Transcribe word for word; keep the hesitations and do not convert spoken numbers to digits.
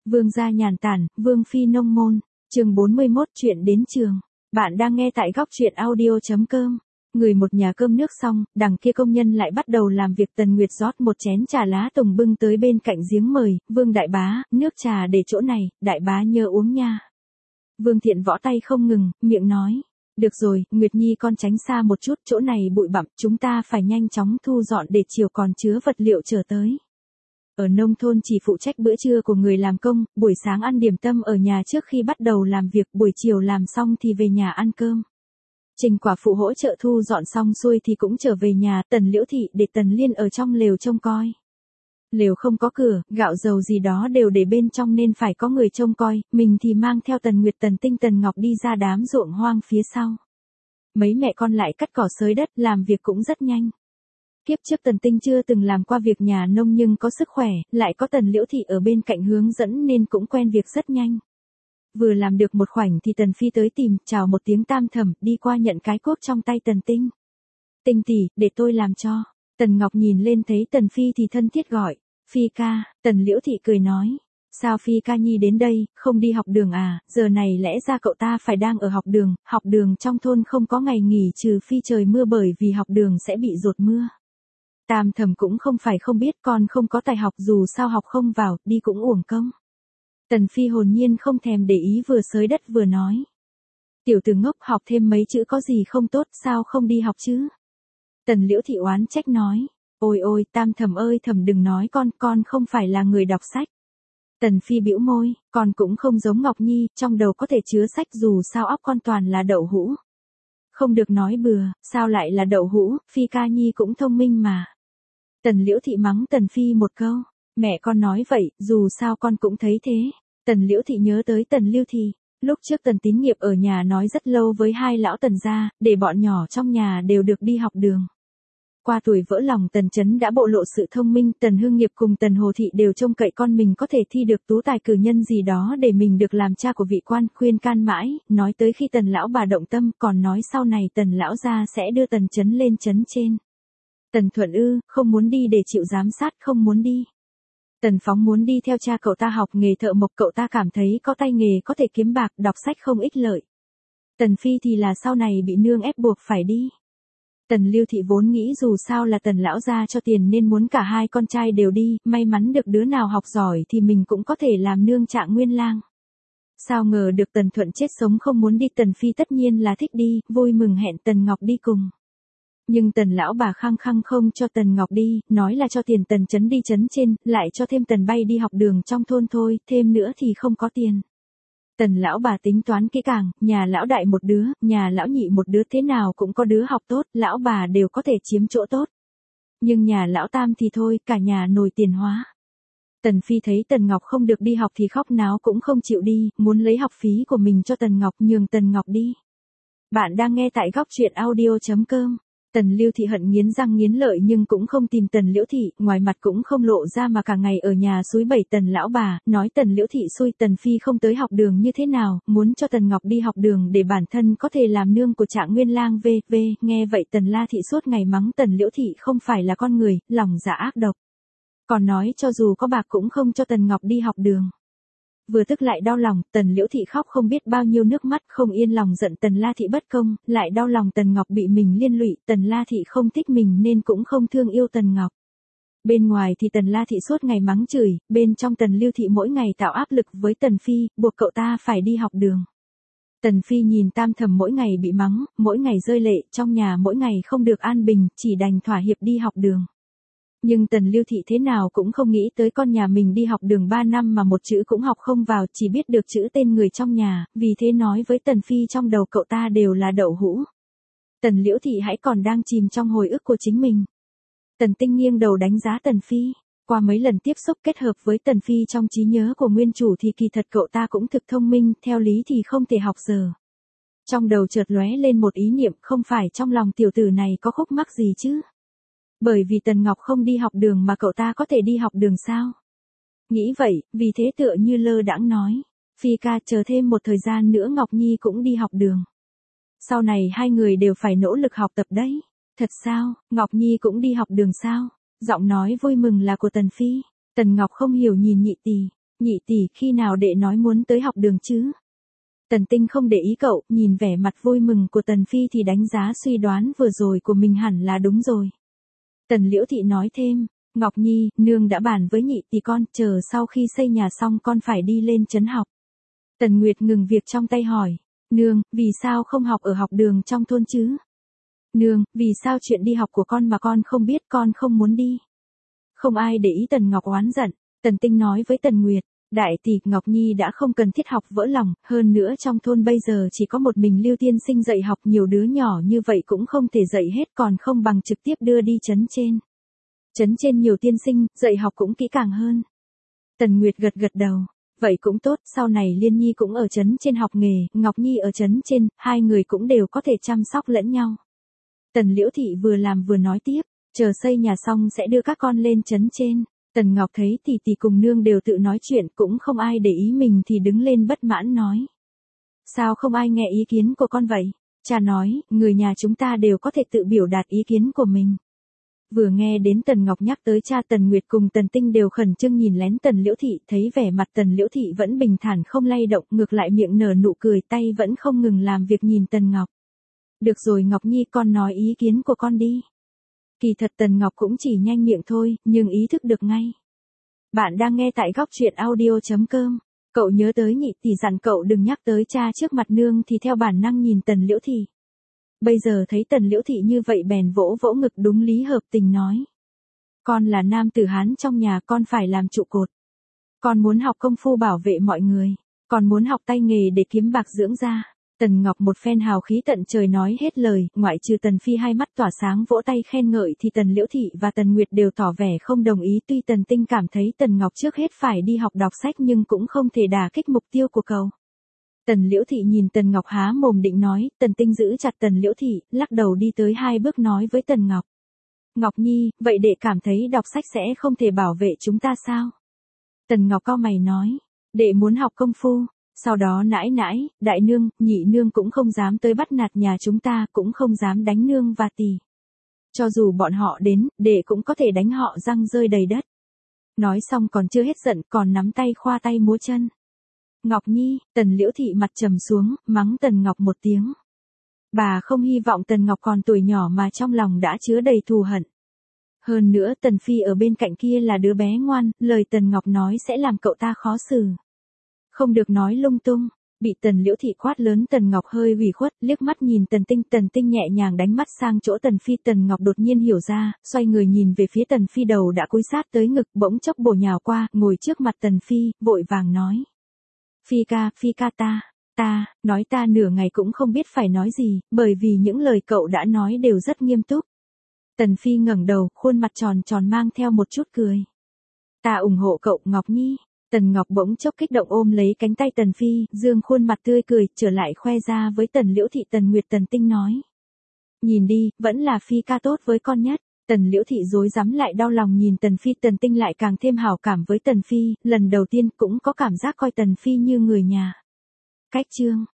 Vương gia nhàn tản, Vương phi nông môn, chương bốn mươi mốt chuyện đến trường. Bạn đang nghe tại góc truyện audio.com. Người một nhà cơm nước xong, đằng kia công nhân lại bắt đầu làm việc. Tần Nguyệt rót một chén trà lá tùng bưng tới bên cạnh giếng mời, Vương đại bá, nước trà để chỗ này, đại bá nhớ uống nha. Vương Thiện võ tay không ngừng, miệng nói. Được rồi, Nguyệt Nhi con tránh xa một chút, chỗ này bụi bặm, chúng ta phải nhanh chóng thu dọn để chiều còn chứa vật liệu trở tới. Ở nông thôn chỉ phụ trách bữa trưa của người làm công, buổi sáng ăn điểm tâm ở nhà trước khi bắt đầu làm việc, buổi chiều làm xong thì về nhà ăn cơm. Trình quả phụ hỗ trợ thu dọn xong xuôi thì cũng trở về nhà. Tần Liễu Thị để Tần Liên ở trong lều trông coi. Lều không có cửa, gạo dầu gì đó đều để bên trong nên phải có người trông coi, mình thì mang theo Tần Nguyệt, Tần Tinh, Tần Ngọc đi ra đám ruộng hoang phía sau. Mấy mẹ con lại cắt cỏ xới đất, làm việc cũng rất nhanh. Kiếp trước Tần Tinh chưa từng làm qua việc nhà nông nhưng có sức khỏe, lại có Tần Liễu Thị ở bên cạnh hướng dẫn nên cũng quen việc rất nhanh. Vừa làm được một khoảnh thì Tần Phi tới tìm, chào một tiếng tam thẩm, đi qua nhận cái cuốc trong tay Tần Tinh. Tinh tỷ, để tôi làm cho. Tần Ngọc nhìn lên thấy Tần Phi thì thân thiết gọi. Phi ca. Tần Liễu Thị cười nói. Sao Phi ca nhi đến đây, không đi học đường à, giờ này lẽ ra cậu ta phải đang ở học đường, học đường trong thôn không có ngày nghỉ trừ phi trời mưa bởi vì học đường sẽ bị dột mưa. Tam thẩm cũng không phải không biết, con không có tài học, dù sao học không vào, đi cũng uổng công. Tần Phi hồn nhiên không thèm để ý, vừa xới đất vừa nói. Tiểu tử ngốc, học thêm mấy chữ có gì không tốt, sao không đi học chứ? Tần Liễu Thị oán trách nói. Ôi ôi, tam thẩm ơi, thẩm đừng nói con, con không phải là người đọc sách. Tần Phi bĩu môi, con cũng không giống Ngọc Nhi, trong đầu có thể chứa sách, dù sao óc con toàn là đậu hũ. Không được nói bừa, sao lại là đậu hũ, Phi ca nhi cũng thông minh mà. Tần Liễu Thị mắng Tần Phi một câu. Mẹ con nói vậy, dù sao con cũng thấy thế. Tần Liễu Thị nhớ tới Tần Lưu Thị. Lúc trước Tần Tín Nghiệp ở nhà nói rất lâu với hai lão Tần gia, để bọn nhỏ trong nhà đều được đi học đường. Qua tuổi vỡ lòng, Tần Chấn đã bộ lộ sự thông minh. Tần Hương Nghiệp cùng Tần Hồ Thị đều trông cậy con mình có thể thi được tú tài cử nhân gì đó để mình được làm cha của vị quan, khuyên can mãi, nói tới khi Tần lão bà động tâm, còn nói sau này Tần lão gia sẽ đưa Tần Chấn lên chấn trên. Tần Thuận ư, không muốn đi để chịu giám sát, không muốn đi. Tần Phóng muốn đi theo cha cậu ta học nghề thợ mộc, cậu ta cảm thấy có tay nghề có thể kiếm bạc, đọc sách không ích lợi. Tần Phi thì là sau này bị nương ép buộc phải đi. Tần Lưu Thị vốn nghĩ dù sao là Tần lão gia cho tiền nên muốn cả hai con trai đều đi, may mắn được đứa nào học giỏi thì mình cũng có thể làm nương Trạng Nguyên Lang. Sao ngờ được Tần Thuận chết sống không muốn đi. Tần Phi tất nhiên là thích đi, vui mừng hẹn Tần Ngọc đi cùng. Nhưng Tần lão bà khăng khăng không cho Tần Ngọc đi, nói là cho tiền Tần Chấn đi chấn trên, lại cho thêm Tần Bay đi học đường trong thôn thôi, thêm nữa thì không có tiền. Tần lão bà tính toán kỹ càng, nhà lão đại một đứa, nhà lão nhị một đứa, thế nào cũng có đứa học tốt, lão bà đều có thể chiếm chỗ tốt. Nhưng nhà lão tam thì thôi, cả nhà nồi tiền hóa. Tần Phi thấy Tần Ngọc không được đi học thì khóc náo cũng không chịu đi, muốn lấy học phí của mình cho Tần Ngọc, nhường Tần Ngọc đi. Bạn đang nghe tại góc truyện audio.com. Tần Lưu Thị hận nghiến răng nghiến lợi nhưng cũng không tìm Tần Liễu Thị, ngoài mặt cũng không lộ ra mà cả ngày ở nhà xúi bẩy Tần lão bà, nói Tần Liễu Thị xui Tần Phi không tới học đường như thế nào, muốn cho Tần Ngọc đi học đường để bản thân có thể làm nương của Trạng Nguyên Lang vê vê. Nghe vậy Tần La Thị suốt ngày mắng Tần Liễu Thị không phải là con người, lòng dạ ác độc. Còn nói cho dù có bạc cũng không cho Tần Ngọc đi học đường. Vừa tức lại đau lòng, Tần Liễu Thị khóc không biết bao nhiêu nước mắt, không yên lòng giận Tần La Thị bất công, lại đau lòng Tần Ngọc bị mình liên lụy, Tần La Thị không thích mình nên cũng không thương yêu Tần Ngọc. Bên ngoài thì Tần La Thị suốt ngày mắng chửi, bên trong Tần Lưu Thị mỗi ngày tạo áp lực với Tần Phi, buộc cậu ta phải đi học đường. Tần Phi nhìn tam thẩm mỗi ngày bị mắng, mỗi ngày rơi lệ, trong nhà mỗi ngày không được an bình, chỉ đành thỏa hiệp đi học đường. Nhưng Tần Lưu Thị thế nào cũng không nghĩ tới con nhà mình đi học đường ba năm mà một chữ cũng học không vào, chỉ biết được chữ tên người trong nhà, vì thế nói với Tần Phi trong đầu cậu ta đều là đậu hũ. Tần Liễu Thị hãy còn đang chìm trong hồi ức của chính mình. Tần Tinh nghiêng đầu đánh giá Tần Phi, qua mấy lần tiếp xúc kết hợp với Tần Phi trong trí nhớ của nguyên chủ thì kỳ thật cậu ta cũng thực thông minh, theo lý thì không thể học giờ. Trong đầu chợt lóe lên một ý niệm, không phải trong lòng tiểu tử này có khúc mắc gì chứ? Bởi vì Tần Ngọc không đi học đường mà cậu ta có thể đi học đường sao? Nghĩ vậy, vì thế tựa như lơ đãng nói. Phi ca, chờ thêm một thời gian nữa Ngọc Nhi cũng đi học đường. Sau này hai người đều phải nỗ lực học tập đấy. Thật sao, Ngọc Nhi cũng đi học đường sao? Giọng nói vui mừng là của Tần Phi. Tần Ngọc không hiểu nhìn nhị tỷ. Nhị tỷ, khi nào đệ nói muốn tới học đường chứ? Tần Tinh không để ý cậu, nhìn vẻ mặt vui mừng của Tần Phi thì đánh giá suy đoán vừa rồi của mình hẳn là đúng rồi. Tần Liễu Thị nói thêm, Ngọc Nhi, nương đã bàn với nhị tỷ con, chờ sau khi xây nhà xong con phải đi lên trấn học. Tần Nguyệt ngừng việc trong tay hỏi, nương, vì sao không học ở học đường trong thôn chứ? Nương, vì sao chuyện đi học của con mà con không biết, con không muốn đi? Không ai để ý Tần Ngọc oán giận, Tần Tinh nói với Tần Nguyệt, đại tỷ, Ngọc Nhi đã không cần thiết học vỡ lòng, hơn nữa trong thôn bây giờ chỉ có một mình Lưu tiên sinh dạy học, nhiều đứa nhỏ như vậy cũng không thể dạy hết, còn không bằng trực tiếp đưa đi trấn trên. Trấn trên nhiều tiên sinh, dạy học cũng kỹ càng hơn. Tần Nguyệt gật gật đầu, vậy cũng tốt, sau này Liên Nhi cũng ở trấn trên học nghề, Ngọc Nhi ở trấn trên, hai người cũng đều có thể chăm sóc lẫn nhau. Tần Liễu Thị vừa làm vừa nói tiếp, chờ xây nhà xong sẽ đưa các con lên trấn trên. Tần Ngọc thấy tỷ tỷ cùng nương đều tự nói chuyện, cũng không ai để ý mình thì đứng lên bất mãn nói. Sao không ai nghe ý kiến của con vậy? Cha nói, người nhà chúng ta đều có thể tự biểu đạt ý kiến của mình. Vừa nghe đến Tần Ngọc nhắc tới cha, Tần Nguyệt cùng Tần Tinh đều khẩn trương nhìn lén Tần Liễu Thị, thấy vẻ mặt Tần Liễu Thị vẫn bình thản không lay động, ngược lại miệng nở nụ cười, tay vẫn không ngừng làm việc nhìn Tần Ngọc. Được rồi Ngọc Nhi, con nói ý kiến của con đi. Kỳ thật Tần Ngọc cũng chỉ nhanh miệng thôi, nhưng ý thức được ngay. Bạn đang nghe tại góc truyện audio chấm com. Cậu nhớ tới nhị tỷ dặn cậu đừng nhắc tới cha trước mặt nương thì theo bản năng nhìn Tần Liễu Thị. Bây giờ thấy Tần Liễu Thị như vậy bèn vỗ vỗ ngực, đúng lý hợp tình nói. Con là nam tử Hán trong nhà, con phải làm trụ cột. Con muốn học công phu bảo vệ mọi người. Con muốn học tay nghề để kiếm bạc dưỡng gia. Tần Ngọc một phen hào khí tận trời nói hết lời, ngoại trừ Tần Phi hai mắt tỏa sáng vỗ tay khen ngợi thì Tần Liễu Thị và Tần Nguyệt đều tỏ vẻ không đồng ý, tuy Tần Tinh cảm thấy Tần Ngọc trước hết phải đi học đọc sách nhưng cũng không thể đả kích mục tiêu của cậu. Tần Liễu Thị nhìn Tần Ngọc há mồm định nói, Tần Tinh giữ chặt Tần Liễu Thị, lắc đầu đi tới hai bước nói với Tần Ngọc. Ngọc Nhi, vậy đệ cảm thấy đọc sách sẽ không thể bảo vệ chúng ta sao? Tần Ngọc cau mày nói, đệ muốn học công phu. Sau đó nãi nãi, đại nương, nhị nương cũng không dám tới bắt nạt nhà chúng ta, cũng không dám đánh nương và tỷ. Cho dù bọn họ đến, đệ cũng có thể đánh họ răng rơi đầy đất. Nói xong còn chưa hết giận, còn nắm tay khoa tay múa chân. Ngọc Nhi, Tần Liễu Thị mặt trầm xuống, mắng Tần Ngọc một tiếng. Bà không hy vọng Tần Ngọc còn tuổi nhỏ mà trong lòng đã chứa đầy thù hận. Hơn nữa Tần Phi ở bên cạnh kia là đứa bé ngoan, lời Tần Ngọc nói sẽ làm cậu ta khó xử. Không được nói lung tung, bị Tần Liễu Thị quát lớn. Tần Ngọc hơi ủy khuất, liếc mắt nhìn Tần Tinh, Tần Tinh nhẹ nhàng đánh mắt sang chỗ Tần Phi. Tần Ngọc đột nhiên hiểu ra, xoay người nhìn về phía Tần Phi, đầu đã cúi sát tới ngực, bỗng chốc bổ nhào qua, ngồi trước mặt Tần Phi, vội vàng nói. Phi ca, Phi ca ta, ta, nói ta nửa ngày cũng không biết phải nói gì, bởi vì những lời cậu đã nói đều rất nghiêm túc. Tần Phi ngẩng đầu, khuôn mặt tròn tròn mang theo một chút cười. Ta ủng hộ cậu, Ngọc Nhi. Tần Ngọc bỗng chốc kích động ôm lấy cánh tay Tần Phi, dương khuôn mặt tươi cười, trở lại khoe ra với Tần Liễu Thị, Tần Nguyệt, Tần Tinh nói. Nhìn đi, vẫn là Phi ca tốt với con nhất. Tần Liễu Thị rối rắm lại đau lòng nhìn Tần Phi, Tần Tinh lại càng thêm hảo cảm với Tần Phi, lần đầu tiên cũng có cảm giác coi Tần Phi như người nhà. Cách chương